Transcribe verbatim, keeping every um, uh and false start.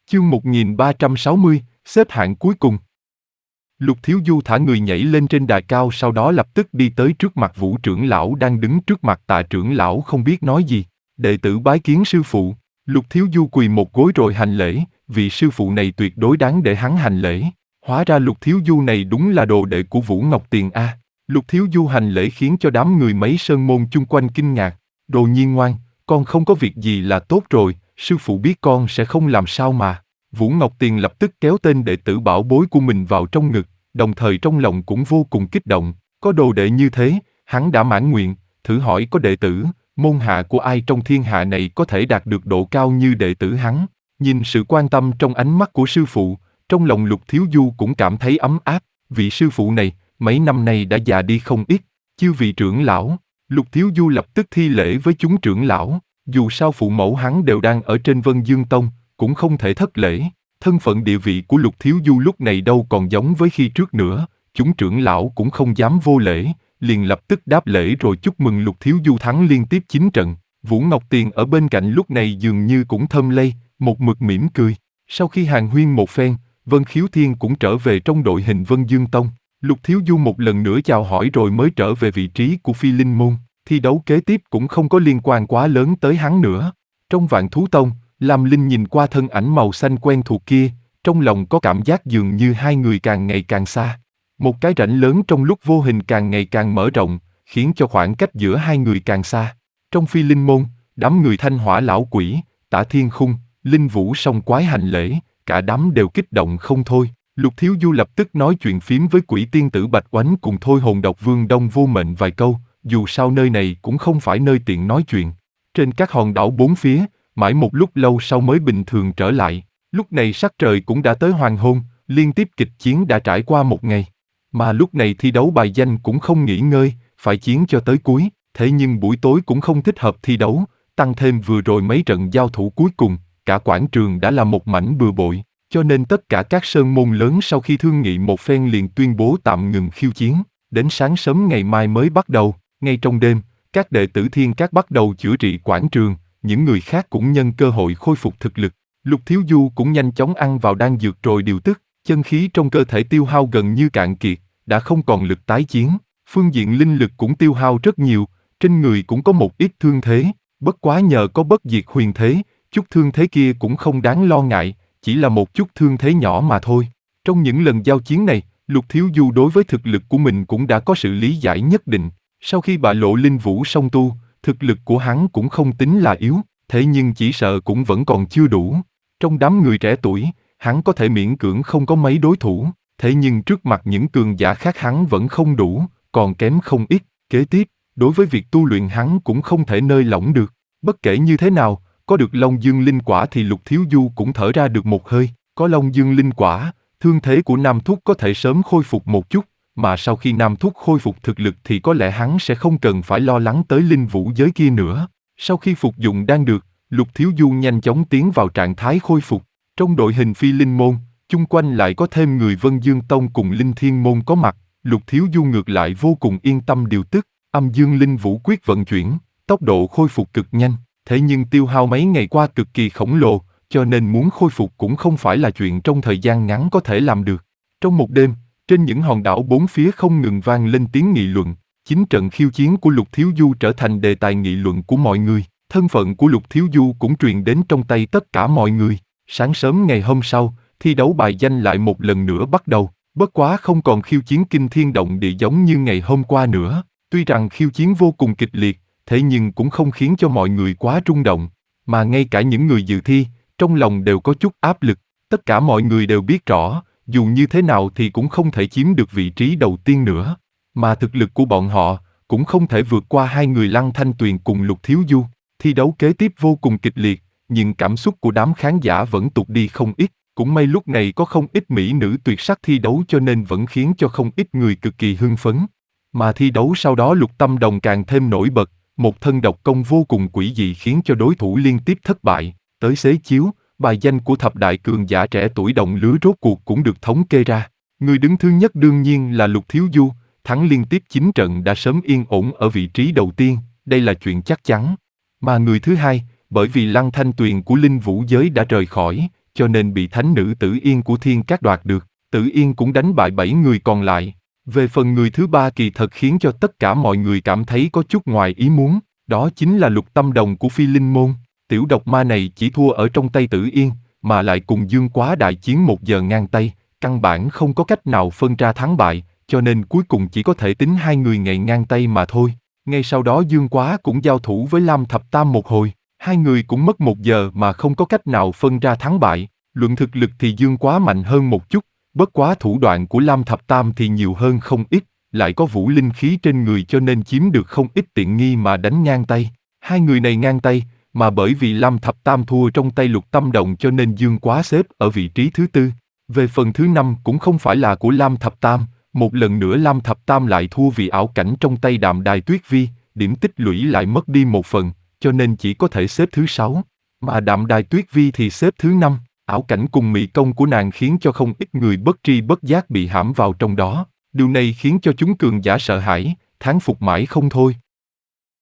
Chương một nghìn ba trăm sáu mươi, xếp hạng cuối cùng. Lục Thiếu Du thả người nhảy lên trên đài cao, sau đó lập tức đi tới trước mặt Vũ trưởng lão đang đứng trước mặt Tạ trưởng lão không biết nói gì. Đệ tử bái kiến sư phụ. Lục Thiếu Du quỳ một gối rồi hành lễ, vị sư phụ này tuyệt đối đáng để hắn hành lễ. Hóa ra Lục Thiếu Du này đúng là đồ đệ của Vũ Ngọc Tiền a. Lục Thiếu Du hành lễ khiến cho đám người mấy sơn môn chung quanh kinh ngạc. Đồ nhi ngoan, con không có việc gì là tốt rồi, sư phụ biết con sẽ không làm sao mà. Vũ Ngọc Tiền lập tức kéo tên đệ tử bảo bối của mình vào trong ngực, đồng thời trong lòng cũng vô cùng kích động. Có đồ đệ như thế, hắn đã mãn nguyện. Thử hỏi có đệ tử, môn hạ của ai trong thiên hạ này có thể đạt được độ cao như đệ tử hắn. Nhìn sự quan tâm trong ánh mắt của sư phụ, trong lòng Lục Thiếu Du cũng cảm thấy ấm áp. Vị sư phụ này, mấy năm nay đã già đi không ít. Chư vị trưởng lão, Lục Thiếu Du lập tức thi lễ với chúng trưởng lão. Dù sao phụ mẫu hắn đều đang ở trên Vân Dương Tông, cũng không thể thất lễ. Thân phận địa vị của Lục Thiếu Du lúc này đâu còn giống với khi trước nữa. Chúng trưởng lão cũng không dám vô lễ, liền lập tức đáp lễ rồi chúc mừng Lục Thiếu Du thắng liên tiếp chín trận. Vũ Ngọc Tiền ở bên cạnh lúc này dường như cũng thơm lây, một mực mỉm cười. Sau khi hàn huyên một phen, Vân Khiếu Thiên cũng trở về trong đội hình Vân Dương Tông. Lục Thiếu Du một lần nữa chào hỏi rồi mới trở về vị trí của Phi Linh Môn. Thi đấu kế tiếp cũng không có liên quan quá lớn tới hắn nữa. Trong Vạn Thú Tông, Lam Linh nhìn qua thân ảnh màu xanh quen thuộc kia, trong lòng có cảm giác dường như hai người càng ngày càng xa. Một cái rãnh lớn trong lúc vô hình càng ngày càng mở rộng, khiến cho khoảng cách giữa hai người càng xa. Trong Phi Linh Môn, đám người Thanh Hỏa Lão Quỷ, Tả Thiên Khung, Linh Vũ song quái hành lễ, cả đám đều kích động không thôi. Lục Thiếu Du lập tức nói chuyện phím với Quỷ Tiên Tử Bạch Oánh cùng Thôi Hồn Độc Vương Đông Vô Mệnh vài câu, dù sao nơi này cũng không phải nơi tiện nói chuyện. Trên các hòn đảo bốn phía, mãi một lúc lâu sau mới bình thường trở lại. Lúc này sắc trời cũng đã tới hoàng hôn, liên tiếp kịch chiến đã trải qua một ngày. Mà lúc này thi đấu bài danh cũng không nghỉ ngơi, phải chiến cho tới cuối. Thế nhưng buổi tối cũng không thích hợp thi đấu, tăng thêm vừa rồi mấy trận giao thủ cuối cùng, cả quảng trường đã là một mảnh bừa bộn. Cho nên tất cả các sơn môn lớn sau khi thương nghị một phen liền tuyên bố tạm ngừng khiêu chiến. Đến sáng sớm ngày mai mới bắt đầu. Ngay trong đêm, các đệ tử Thiên Các bắt đầu chữa trị quảng trường, những người khác cũng nhân cơ hội khôi phục thực lực. Lục Thiếu Du cũng nhanh chóng ăn vào đan dược rồi điều tức, chân khí trong cơ thể tiêu hao gần như cạn kiệt, đã không còn lực tái chiến. Phương diện linh lực cũng tiêu hao rất nhiều, trên người cũng có một ít thương thế, bất quá nhờ có bất diệt huyền thế, chút thương thế kia cũng không đáng lo ngại, chỉ là một chút thương thế nhỏ mà thôi. Trong những lần giao chiến này, Lục Thiếu Du đối với thực lực của mình cũng đã có sự lý giải nhất định. Sau khi bại lộ Linh Vũ song tu, thực lực của hắn cũng không tính là yếu, thế nhưng chỉ sợ cũng vẫn còn chưa đủ. Trong đám người trẻ tuổi, hắn có thể miễn cưỡng không có mấy đối thủ, thế nhưng trước mặt những cường giả khác hắn vẫn không đủ, còn kém không ít. Kế tiếp, đối với việc tu luyện hắn cũng không thể nơi lỏng được. Bất kể như thế nào, có được Long Dương Linh Quả thì Lục Thiếu Du cũng thở ra được một hơi. Có Long Dương Linh Quả, thương thế của Nam Thúc có thể sớm khôi phục một chút, mà sau khi Nam Thúc khôi phục thực lực thì có lẽ hắn sẽ không cần phải lo lắng tới linh vũ giới kia nữa. Sau khi phục dụng đan được, Lục Thiếu Du nhanh chóng tiến vào trạng thái khôi phục. Trong đội hình Phi Linh Môn, chung quanh lại có thêm người Vân Dương Tông cùng Linh Thiên Môn có mặt. Lục Thiếu Du ngược lại vô cùng yên tâm điều tức, Âm Dương Linh Vũ Quyết vận chuyển, tốc độ khôi phục cực nhanh. Thế nhưng tiêu hao mấy ngày qua cực kỳ khổng lồ, cho nên muốn khôi phục cũng không phải là chuyện trong thời gian ngắn có thể làm được. Trong một đêm, trên những hòn đảo bốn phía không ngừng vang lên tiếng nghị luận. Chính trận khiêu chiến của Lục Thiếu Du trở thành đề tài nghị luận của mọi người. Thân phận của Lục Thiếu Du cũng truyền đến trong tay tất cả mọi người. Sáng sớm ngày hôm sau, thi đấu bài danh lại một lần nữa bắt đầu. Bất quá không còn khiêu chiến kinh thiên động địa giống như ngày hôm qua nữa. Tuy rằng khiêu chiến vô cùng kịch liệt, thế nhưng cũng không khiến cho mọi người quá rung động. Mà ngay cả những người dự thi, trong lòng đều có chút áp lực. Tất cả mọi người đều biết rõ, dù như thế nào thì cũng không thể chiếm được vị trí đầu tiên nữa. Mà thực lực của bọn họ cũng không thể vượt qua hai người Lăng Thanh Tuyền cùng Lục Thiếu Du. Thi đấu kế tiếp vô cùng kịch liệt, nhưng cảm xúc của đám khán giả vẫn tụt đi không ít. Cũng may lúc này có không ít mỹ nữ tuyệt sắc thi đấu cho nên vẫn khiến cho không ít người cực kỳ hưng phấn. Mà thi đấu sau đó Lục Tâm Đồng càng thêm nổi bật, một thân độc công vô cùng quỷ dị khiến cho đối thủ liên tiếp thất bại. Tới xế chiếu, bài danh của thập đại cường giả trẻ tuổi đồng lứa rốt cuộc cũng được thống kê ra. Người đứng thứ nhất đương nhiên là Lục Thiếu Du, thắng liên tiếp chín trận đã sớm yên ổn ở vị trí đầu tiên, đây là chuyện chắc chắn. Mà người thứ hai, bởi vì Lăng Thanh Tuyền của Linh Vũ giới đã rời khỏi, cho nên bị thánh nữ Tử Yên của Thiên Các đoạt được. Tử Yên cũng đánh bại bảy người còn lại. Về phần người thứ ba kỳ thật khiến cho tất cả mọi người cảm thấy có chút ngoài ý muốn, đó chính là Lục Tâm Đồng của Phi Linh Môn. Tiểu độc ma này chỉ thua ở trong tay Tử Yên, mà lại cùng Dương Quá đại chiến một giờ ngang tay, căn bản không có cách nào phân ra thắng bại, cho nên cuối cùng chỉ có thể tính hai người ngày ngang tay mà thôi. Ngay sau đó Dương Quá cũng giao thủ với Lam Thập Tam một hồi, hai người cũng mất một giờ mà không có cách nào phân ra thắng bại. Luận thực lực thì Dương Quá mạnh hơn một chút, bất quá thủ đoạn của Lam Thập Tam thì nhiều hơn không ít, lại có vũ linh khí trên người cho nên chiếm được không ít tiện nghi mà đánh ngang tay. Hai người này ngang tay, mà bởi vì Lam Thập Tam thua trong tay Lục Tâm Đồng cho nên Dương Quá xếp ở vị trí thứ tư. Về phần thứ năm cũng không phải là của Lam Thập Tam, một lần nữa Lam Thập Tam lại thua vì ảo cảnh trong tay Đạm Đài Tuyết Vi, điểm tích lũy lại mất đi một phần, cho nên chỉ có thể xếp thứ sáu. Mà Đạm Đài Tuyết Vi thì xếp thứ năm, ảo cảnh cùng mị công của nàng khiến cho không ít người bất tri bất giác bị hãm vào trong đó. Điều này khiến cho chúng cường giả sợ hãi, thán phục mãi không thôi.